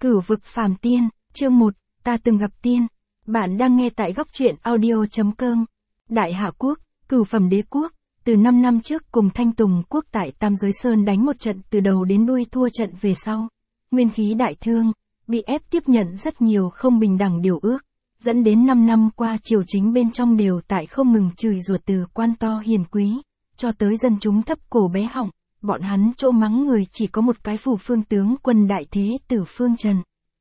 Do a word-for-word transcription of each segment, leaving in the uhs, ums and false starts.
Cửu vực phàm tiên, chương một, ta từng gặp tiên. Bạn đang nghe tại góc truyện audio chấm com. Đại Hạ Quốc, cửu phẩm đế quốc, từ năm năm trước cùng Thanh Tùng Quốc tại Tam Giới Sơn đánh một trận từ đầu đến đuôi thua trận về sau. Nguyên khí đại thương, bị ép tiếp nhận rất nhiều không bình đẳng điều ước, dẫn đến năm năm qua triều chính bên trong đều tại không ngừng chửi rủa từ quan to hiền quý, cho tới dân chúng thấp cổ bé họng. Bọn hắn chỗ mắng người chỉ có một cái phù phương tướng quân đại thế tử Phương Trần.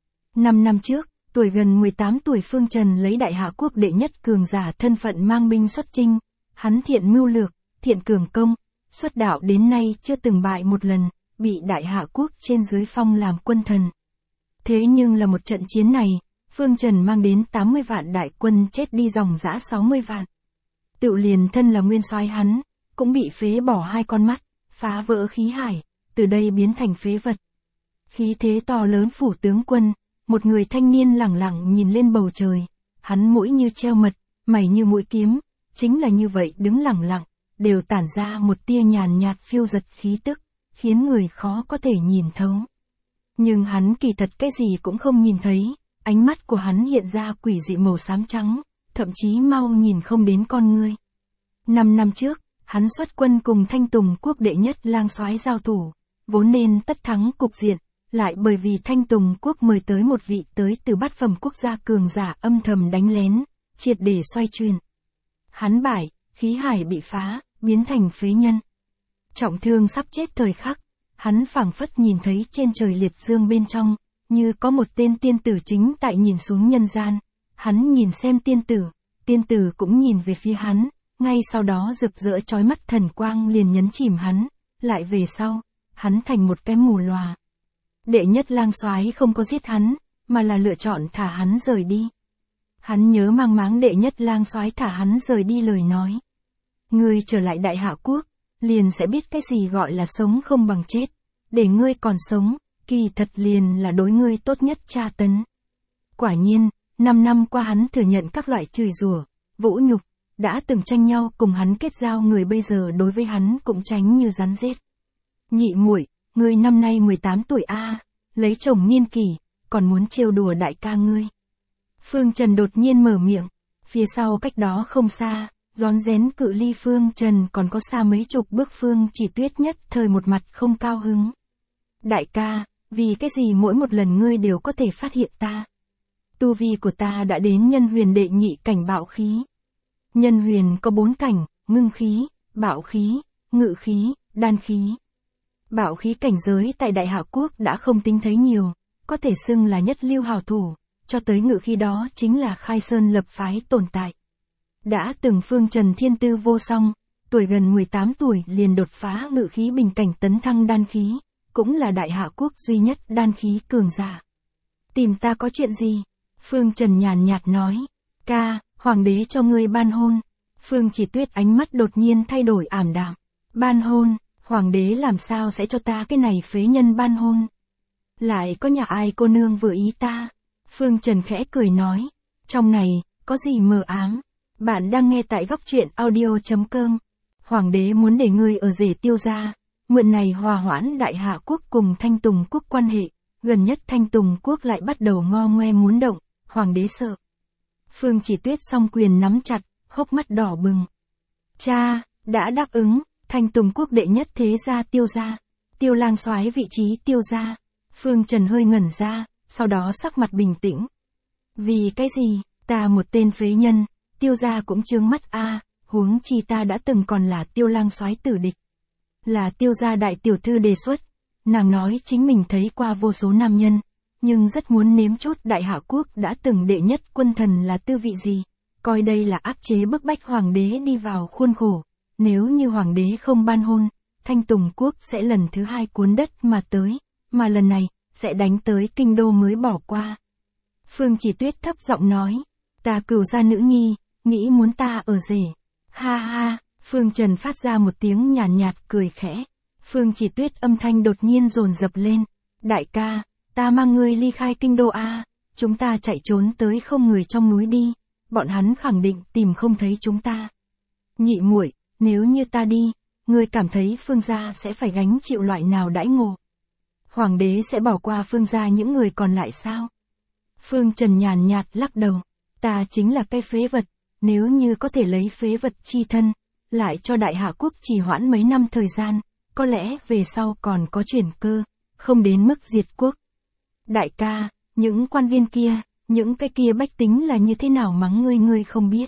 Năm năm trước, tuổi gần mười tám tuổi Phương Trần lấy Đại Hạ Quốc đệ nhất cường giả thân phận mang binh xuất chinh. Hắn thiện mưu lược, thiện cường công, xuất đạo đến nay chưa từng bại một lần, bị Đại Hạ Quốc trên dưới phong làm quân thần. Thế nhưng là một trận chiến này, Phương Trần mang đến tám mươi vạn đại quân chết đi dòng dã sáu mươi vạn. Tự liền thân là nguyên soái hắn, cũng bị phế bỏ hai con mắt, phá vỡ khí hải, từ đây biến thành phế vật. Khí thế to lớn phủ tướng quân, một người thanh niên lẳng lặng nhìn lên bầu trời, hắn mũi như treo mật, mày như mũi kiếm, chính là như vậy đứng lẳng lặng, đều tản ra một tia nhàn nhạt phiêu dật khí tức, khiến người khó có thể nhìn thấu. Nhưng hắn kỳ thật cái gì cũng không nhìn thấy, ánh mắt của hắn hiện ra quỷ dị màu xám trắng, thậm chí mau nhìn không đến con ngươi. Năm năm trước, hắn xuất quân cùng Thanh Tùng Quốc đệ nhất lang soái giao thủ, vốn nên tất thắng cục diện, lại bởi vì Thanh Tùng Quốc mời tới một vị tới từ bát phẩm quốc gia cường giả âm thầm đánh lén, triệt để xoay chuyển. Hắn bại, khí hải bị phá, biến thành phế nhân. Trọng thương sắp chết thời khắc, hắn phảng phất nhìn thấy trên trời liệt dương bên trong, như có một tên tiên tử chính tại nhìn xuống nhân gian. Hắn nhìn xem tiên tử, tiên tử cũng nhìn về phía hắn. Ngay sau đó rực rỡ chói mắt thần quang liền nhấn chìm hắn, lại về sau, hắn thành một cái mù lòa. Đệ nhất lang soái không có giết hắn, mà là lựa chọn thả hắn rời đi. Hắn nhớ mang máng đệ nhất lang soái thả hắn rời đi lời nói. Ngươi trở lại Đại Hạ Quốc, liền sẽ biết cái gì gọi là sống không bằng chết. Để ngươi còn sống, kỳ thật liền là đối ngươi tốt nhất tra tấn. Quả nhiên, năm năm qua hắn thừa nhận các loại chửi rủa, vũ nhục. Đã từng tranh nhau cùng hắn kết giao người bây giờ đối với hắn cũng tránh như rắn rết. Nhị muội, ngươi năm nay mười tám tuổi a, à, lấy chồng niên kỷ, còn muốn trêu đùa đại ca ngươi. Phương Trần đột nhiên mở miệng, phía sau cách đó không xa, rón rén cự ly Phương Trần còn có xa mấy chục bước Phương Chỉ Tuyết nhất thời một mặt không cao hứng. Đại ca, vì cái gì mỗi một lần ngươi đều có thể phát hiện ta? Tu vi của ta đã đến nhân huyền đệ nhị cảnh bạo khí. Nhân huyền có bốn cảnh, ngưng khí, bạo khí, ngự khí, đan khí. Bạo khí cảnh giới tại Đại Hạ Quốc đã không tính thấy nhiều, có thể xưng là nhất lưu hào thủ, cho tới ngự khí đó chính là khai sơn lập phái tồn tại. Đã từng Phương Trần thiên tư vô song, tuổi gần mười tám tuổi liền đột phá ngự khí bình cảnh tấn thăng đan khí, cũng là Đại Hạ Quốc duy nhất đan khí cường giả. Tìm ta có chuyện gì? Phương Trần nhàn nhạt nói, ca, Hoàng đế cho ngươi ban hôn. Phương Chỉ Tuyết ánh mắt đột nhiên thay đổi ảm đạm. Ban hôn, Hoàng đế làm sao sẽ cho ta cái này phế nhân ban hôn? Lại có nhà ai cô nương vừa ý ta? Phương Trần khẽ cười nói, trong này, có gì mờ ám? Bạn đang nghe tại góc truyện audio chấm com. Hoàng đế muốn để ngươi ở rể Tiêu gia, mượn này hòa hoãn Đại Hạ Quốc cùng Thanh Tùng Quốc quan hệ, gần nhất Thanh Tùng Quốc lại bắt đầu ngo ngoe muốn động, Hoàng đế sợ. Phương Chỉ Tuyết song quyền nắm chặt, hốc mắt đỏ bừng. Cha, đã đáp ứng, Thanh Tùng Quốc đệ nhất thế gia Tiêu gia, Tiêu lang soái vị trí Tiêu gia. Phương Trần hơi ngẩn ra, sau đó sắc mặt bình tĩnh. Vì cái gì, ta một tên phế nhân, Tiêu gia cũng trướng mắt a, à, huống chi ta đã từng còn là Tiêu lang soái tử địch. Là Tiêu gia đại tiểu thư đề xuất, nàng nói chính mình thấy qua vô số nam nhân. Nhưng rất muốn nếm chút Đại Hạ Quốc đã từng đệ nhất quân thần là tư vị gì, coi đây là áp chế bức bách Hoàng đế đi vào khuôn khổ. Nếu như Hoàng đế không ban hôn, Thanh Tùng Quốc sẽ lần thứ hai cuốn đất mà tới, mà lần này, sẽ đánh tới kinh đô mới bỏ qua. Phương Chỉ Tuyết thấp giọng nói, ta cửu gia nữ nhi, nghĩ muốn ta ở rể. Ha ha, Phương Trần phát ra một tiếng nhàn nhạt, nhạt cười khẽ. Phương Chỉ Tuyết âm thanh đột nhiên dồn dập lên, đại ca, ta mang ngươi ly khai kinh đô a, à, chúng ta chạy trốn tới không người trong núi đi, bọn hắn khẳng định tìm không thấy chúng ta. Nhị muội, nếu như ta đi, ngươi cảm thấy Phương gia sẽ phải gánh chịu loại nào đãi ngộ? Hoàng đế sẽ bỏ qua Phương gia những người còn lại sao? Phương Trần nhàn nhạt lắc đầu, ta chính là cái phế vật, nếu như có thể lấy phế vật chi thân, lại cho Đại Hạ quốc trì hoãn mấy năm thời gian, có lẽ về sau còn có chuyển cơ, không đến mức diệt quốc. Đại ca, những quan viên kia, những cái kia bách tính là như thế nào mắng ngươi ngươi không biết.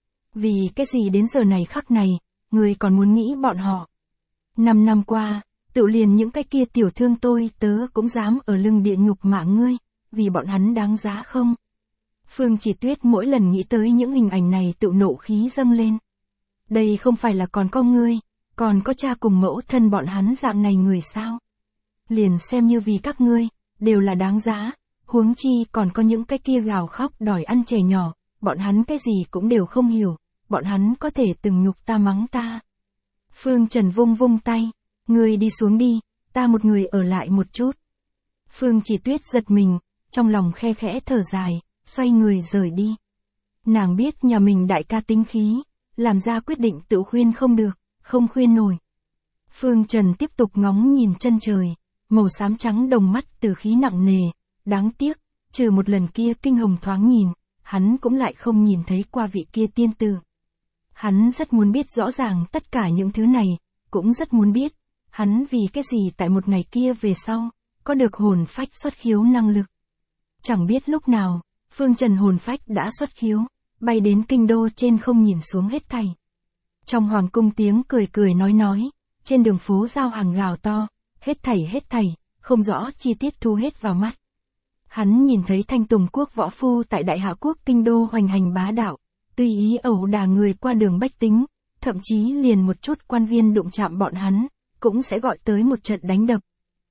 Vì cái gì đến giờ này khắc này, ngươi còn muốn nghĩ bọn họ. Năm năm qua, tự liền những cái kia tiểu thương tôi tớ cũng dám ở lưng địa nhục mạ ngươi, vì bọn hắn đáng giá không? Phương Chỉ Tuyết mỗi lần nghĩ tới những hình ảnh này tự nộ khí dâng lên. Đây không phải là còn có ngươi, còn có cha cùng mẫu thân bọn hắn dạng này người sao? Liền xem như vì các ngươi, đều là đáng giá, huống chi còn có những cái kia gào khóc đòi ăn trẻ nhỏ, bọn hắn cái gì cũng đều không hiểu, bọn hắn có thể từng nhục ta mắng ta. Phương Trần vung vung tay, ngươi đi xuống đi, ta một người ở lại một chút. Phương Chỉ Tuyết giật mình, trong lòng khe khẽ thở dài, xoay người rời đi. Nàng biết nhà mình đại ca tính khí, làm ra quyết định tự khuyên không được, không khuyên nổi. Phương Trần tiếp tục ngóng nhìn chân trời, màu xám trắng đồng mắt từ khí nặng nề, đáng tiếc, trừ một lần kia kinh hồng thoáng nhìn, hắn cũng lại không nhìn thấy qua vị kia tiên tử. Hắn rất muốn biết rõ ràng tất cả những thứ này, cũng rất muốn biết, hắn vì cái gì tại một ngày kia về sau, có được hồn phách xuất khiếu năng lực. Chẳng biết lúc nào, Phương Trần hồn phách đã xuất khiếu, bay đến kinh đô trên không nhìn xuống hết thảy. Trong hoàng cung tiếng cười cười nói nói, trên đường phố giao hàng gào to, hết thảy hết thảy, không rõ chi tiết thu hết vào mắt. Hắn nhìn thấy Thanh Tùng quốc võ phu tại Đại Hạ quốc kinh đô hoành hành bá đạo, tùy ý ẩu đả người qua đường bách tính, thậm chí liền một chút quan viên đụng chạm bọn hắn, cũng sẽ gọi tới một trận đánh đập.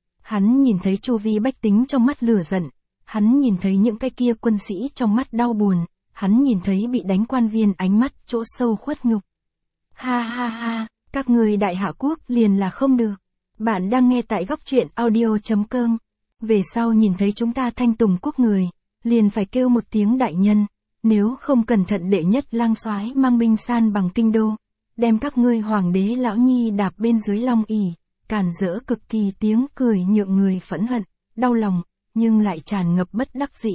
Hắn nhìn thấy chu vi bách tính trong mắt lửa giận, hắn nhìn thấy những cái kia quân sĩ trong mắt đau buồn, hắn nhìn thấy bị đánh quan viên ánh mắt chỗ sâu khuất nhục. Ha ha ha, các người Đại Hạ quốc liền là không được. Bạn đang nghe tại góc truyện audio chấm com. Về sau nhìn thấy chúng ta Thanh Tùng quốc người, liền phải kêu một tiếng đại nhân, nếu không cẩn thận đệ nhất lang soái mang binh san bằng kinh đô, đem các ngươi hoàng đế lão nhi đạp bên dưới long ỷ, càn rỡ cực kỳ tiếng cười nhượng người phẫn hận, đau lòng, nhưng lại tràn ngập bất đắc dĩ.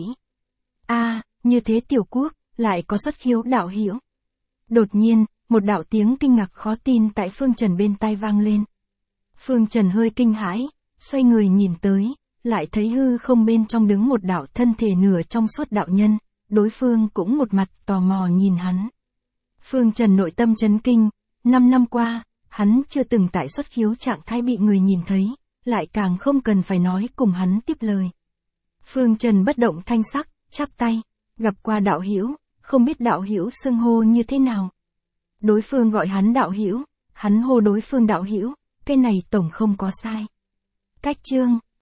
A, à, như thế tiểu quốc, lại có xuất khiếu đạo hữu. Đột nhiên, một đạo tiếng kinh ngạc khó tin tại Phương Trần bên tai vang lên. Phương Trần hơi kinh hãi, xoay người nhìn tới, lại thấy hư không bên trong đứng một đạo thân thể nửa trong suốt đạo nhân, đối phương cũng một mặt tò mò nhìn hắn. Phương Trần nội tâm chấn kinh, năm năm qua, hắn chưa từng tại xuất khiếu trạng thái bị người nhìn thấy, lại càng không cần phải nói cùng hắn tiếp lời. Phương Trần bất động thanh sắc, chắp tay, gặp qua đạo hữu, không biết đạo hữu xưng hô như thế nào. Đối phương gọi hắn đạo hữu, hắn hô đối phương đạo hữu, cái này tổng không có sai. Cách chương